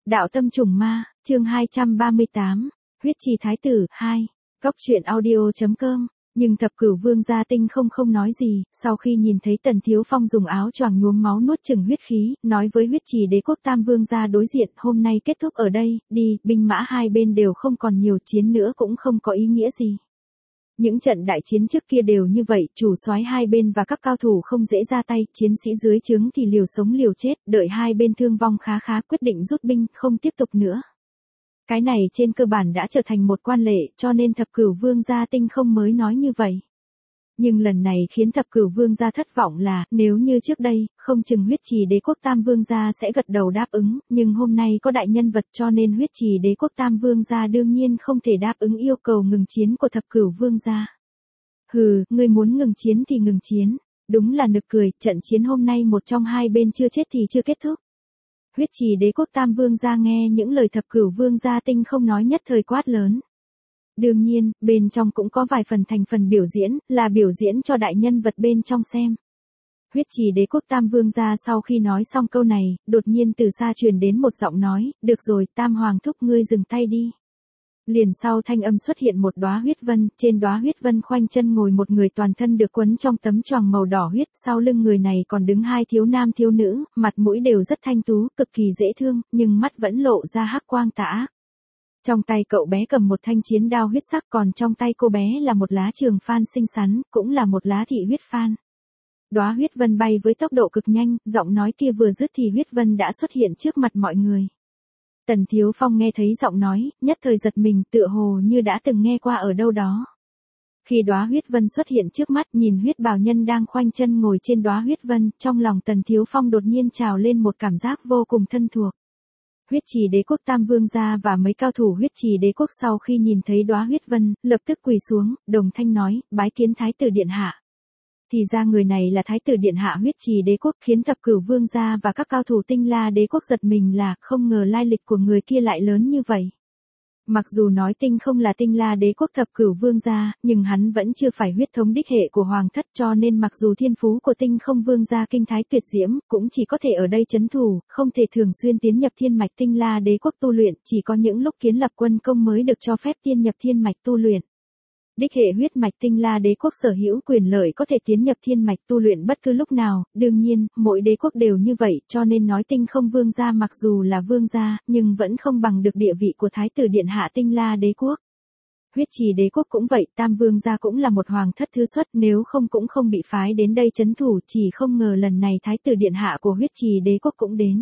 Đạo tâm trùng ma, chương 238, huyết trì thái tử, 2, góc truyện audio.com. Nhưng thập cửu vương gia Tinh không nói gì, sau khi nhìn thấy Tần Thiếu Phong dùng áo choàng nhuốm máu nuốt chửng huyết khí, nói với huyết trì đế quốc tam vương gia đối diện, hôm nay kết thúc ở đây, đi, binh mã hai bên đều không còn nhiều, chiến nữa cũng không có ý nghĩa gì. Những trận đại chiến trước kia đều như vậy, chủ soái hai bên và các cao thủ không dễ ra tay, chiến sĩ dưới trướng thì liều sống liều chết, đợi hai bên thương vong khá quyết định rút binh, không tiếp tục nữa. Cái này trên cơ bản đã trở thành một quan lệ, cho nên thập cửu vương gia Tinh không mới nói như vậy. Nhưng lần này khiến thập cửu vương gia thất vọng là, nếu như trước đây, không chừng huyết trì đế quốc tam vương gia sẽ gật đầu đáp ứng, nhưng hôm nay có đại nhân vật cho nên huyết trì đế quốc tam vương gia đương nhiên không thể đáp ứng yêu cầu ngừng chiến của thập cửu vương gia. Hừ, ngươi muốn ngừng chiến thì ngừng chiến, đúng là nực cười, trận chiến hôm nay một trong hai bên chưa chết thì chưa kết thúc. Huyết trì đế quốc tam vương gia nghe những lời thập cửu vương gia Tinh không nói nhất thời quát lớn. Đương nhiên, bên trong cũng có vài phần thành phần biểu diễn, là biểu diễn cho đại nhân vật bên trong xem. Huyết trì đế quốc tam vương gia sau khi nói xong câu này, đột nhiên từ xa truyền đến một giọng nói, được rồi, tam hoàng thúc ngươi dừng tay đi. Liền sau thanh âm xuất hiện một đóa huyết vân, trên đóa huyết vân khoanh chân ngồi một người toàn thân được quấn trong tấm choàng màu đỏ huyết, sau lưng người này còn đứng hai thiếu nam thiếu nữ, mặt mũi đều rất thanh tú, cực kỳ dễ thương, nhưng mắt vẫn lộ ra hắc quang tà ác. Trong tay cậu bé cầm một thanh chiến đao huyết sắc, còn trong tay cô bé là một lá trường phan xinh xắn, cũng là một lá thị huyết phan. Đóa huyết vân bay với tốc độ cực nhanh, giọng nói kia vừa dứt thì huyết vân đã xuất hiện trước mặt mọi người. Tần Thiếu Phong nghe thấy giọng nói, nhất thời giật mình, tựa hồ như đã từng nghe qua ở đâu đó. Khi đóa huyết vân xuất hiện trước mắt, nhìn huyết bào nhân đang khoanh chân ngồi trên đóa huyết vân, trong lòng Tần Thiếu Phong đột nhiên trào lên một cảm giác vô cùng thân thuộc. Huyết trì đế quốc tam vương gia và mấy cao thủ huyết trì đế quốc sau khi nhìn thấy đóa huyết vân, lập tức quỳ xuống, đồng thanh nói, bái kiến thái tử điện hạ. Thì ra người này là thái tử điện hạ huyết trì đế quốc, khiến thập cửu vương gia và các cao thủ Tinh La đế quốc giật mình là, không ngờ lai lịch của người kia lại lớn như vậy. Mặc dù nói Tinh không là Tinh La đế quốc thập cửu vương gia, nhưng hắn vẫn chưa phải huyết thống đích hệ của hoàng thất, cho nên mặc dù thiên phú của Tinh không vương gia kinh thái tuyệt diễm, cũng chỉ có thể ở đây trấn thủ, không thể thường xuyên tiến nhập thiên mạch Tinh La đế quốc tu luyện, chỉ có những lúc kiến lập quân công mới được cho phép tiến nhập thiên mạch tu luyện. Đích hệ huyết mạch Tinh La đế quốc sở hữu quyền lợi có thể tiến nhập thiên mạch tu luyện bất cứ lúc nào, đương nhiên, mỗi đế quốc đều như vậy, cho nên nói Tinh không vương gia mặc dù là vương gia, nhưng vẫn không bằng được địa vị của thái tử điện hạ Tinh La đế quốc. Huyết trì đế quốc cũng vậy, tam vương gia cũng là một hoàng thất thứ xuất, nếu không cũng không bị phái đến đây trấn thủ, chỉ không ngờ lần này thái tử điện hạ của huyết trì đế quốc cũng đến.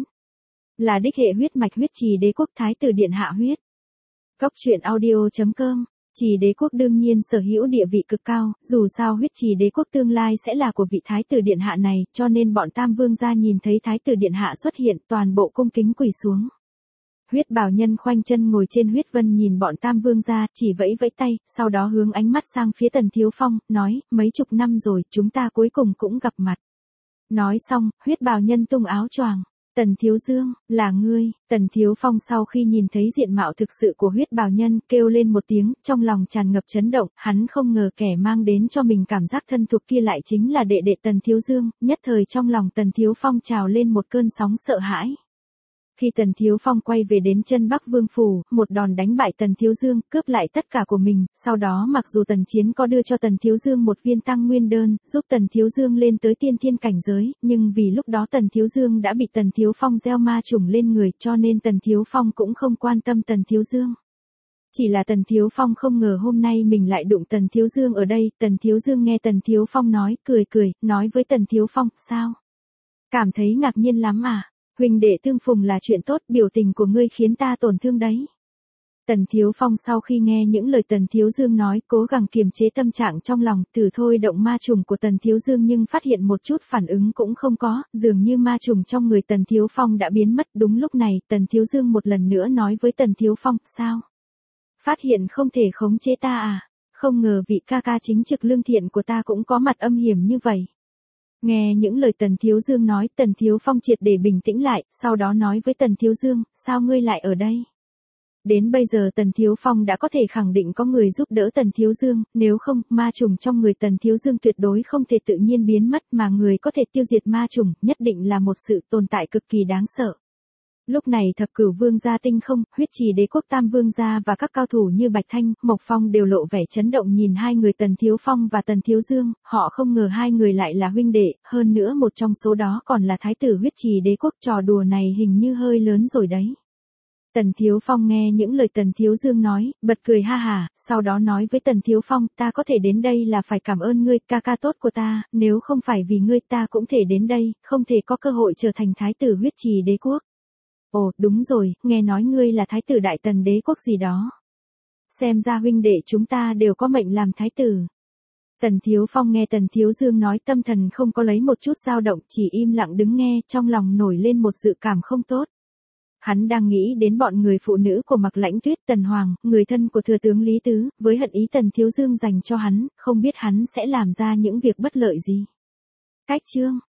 Là đích hệ huyết mạch huyết trì đế quốc thái tử điện hạ huyết. Góc truyện audio.com. Trì đế quốc đương nhiên sở hữu địa vị cực cao, dù sao huyết trì đế quốc tương lai sẽ là của vị thái tử điện hạ này, cho nên bọn tam vương gia nhìn thấy thái tử điện hạ xuất hiện, toàn bộ cung kính quỳ xuống. Huyết bào nhân khoanh chân ngồi trên huyết vân nhìn bọn tam vương gia, chỉ vẫy tay, sau đó hướng ánh mắt sang phía Tần Thiếu Phong, nói, mấy chục năm rồi, chúng ta cuối cùng cũng gặp mặt. Nói xong, huyết bào nhân tung áo choàng. Tần Thiếu Dương, là ngươi. Tần Thiếu Phong sau khi nhìn thấy diện mạo thực sự của huyết bào nhân, kêu lên một tiếng, trong lòng tràn ngập chấn động, hắn không ngờ kẻ mang đến cho mình cảm giác thân thuộc kia lại chính là đệ đệ Tần Thiếu Dương, nhất thời trong lòng Tần Thiếu Phong trào lên một cơn sóng sợ hãi. Khi Tần Thiếu Phong quay về đến chân Bắc Vương Phủ, một đòn đánh bại Tần Thiếu Dương, cướp lại tất cả của mình, sau đó mặc dù Tần Chiến có đưa cho Tần Thiếu Dương một viên tăng nguyên đơn, giúp Tần Thiếu Dương lên tới tiên thiên cảnh giới, nhưng vì lúc đó Tần Thiếu Dương đã bị Tần Thiếu Phong gieo ma trùng lên người, cho nên Tần Thiếu Phong cũng không quan tâm Tần Thiếu Dương. Chỉ là Tần Thiếu Phong không ngờ hôm nay mình lại đụng Tần Thiếu Dương ở đây, Tần Thiếu Dương nghe Tần Thiếu Phong nói, cười, nói với Tần Thiếu Phong, sao? Cảm thấy ngạc nhiên lắm à? Huynh đệ tương phùng là chuyện tốt, biểu tình của ngươi khiến ta tổn thương đấy. Tần Thiếu Phong sau khi nghe những lời Tần Thiếu Dương nói, cố gắng kiềm chế tâm trạng trong lòng, thử thôi động ma trùng của Tần Thiếu Dương nhưng phát hiện một chút phản ứng cũng không có, dường như ma trùng trong người Tần Thiếu Phong đã biến mất. Đúng lúc này, Tần Thiếu Dương một lần nữa nói với Tần Thiếu Phong, sao? Phát hiện không thể khống chế ta à? Không ngờ vị ca ca chính trực lương thiện của ta cũng có mặt âm hiểm như vậy. Nghe những lời Tần Thiếu Dương nói, Tần Thiếu Phong triệt để bình tĩnh lại, sau đó nói với Tần Thiếu Dương, sao ngươi lại ở đây? Đến bây giờ Tần Thiếu Phong đã có thể khẳng định có người giúp đỡ Tần Thiếu Dương, nếu không, ma trùng trong người Tần Thiếu Dương tuyệt đối không thể tự nhiên biến mất, mà người có thể tiêu diệt ma trùng, nhất định là một sự tồn tại cực kỳ đáng sợ. Lúc này thập cửu vương gia Tinh Không, Huyết Trì Đế quốc Tam vương gia và các cao thủ như Bạch Thanh, Mộc Phong đều lộ vẻ chấn động nhìn hai người Tần Thiếu Phong và Tần Thiếu Dương, họ không ngờ hai người lại là huynh đệ, hơn nữa một trong số đó còn là thái tử Huyết Trì Đế quốc, trò đùa này hình như hơi lớn rồi đấy. Tần Thiếu Phong nghe những lời Tần Thiếu Dương nói, bật cười ha hả, sau đó nói với Tần Thiếu Phong, ta có thể đến đây là phải cảm ơn ngươi, ca ca tốt của ta, nếu không phải vì ngươi ta cũng thể đến đây, không thể có cơ hội trở thành thái tử Huyết Trì Đế quốc. Ồ, đúng rồi, nghe nói ngươi là thái tử Đại Tần Đế quốc gì đó. Xem ra huynh đệ chúng ta đều có mệnh làm thái tử. Tần Thiếu Phong nghe Tần Thiếu Dương nói tâm thần không có lấy một chút dao động, chỉ im lặng đứng nghe, trong lòng nổi lên một dự cảm không tốt. Hắn đang nghĩ đến bọn người phụ nữ của Mạc Lãnh Tuyết, Tần Hoàng, người thân của thừa tướng Lý Tứ, với hận ý Tần Thiếu Dương dành cho hắn, không biết hắn sẽ làm ra những việc bất lợi gì. Cách chương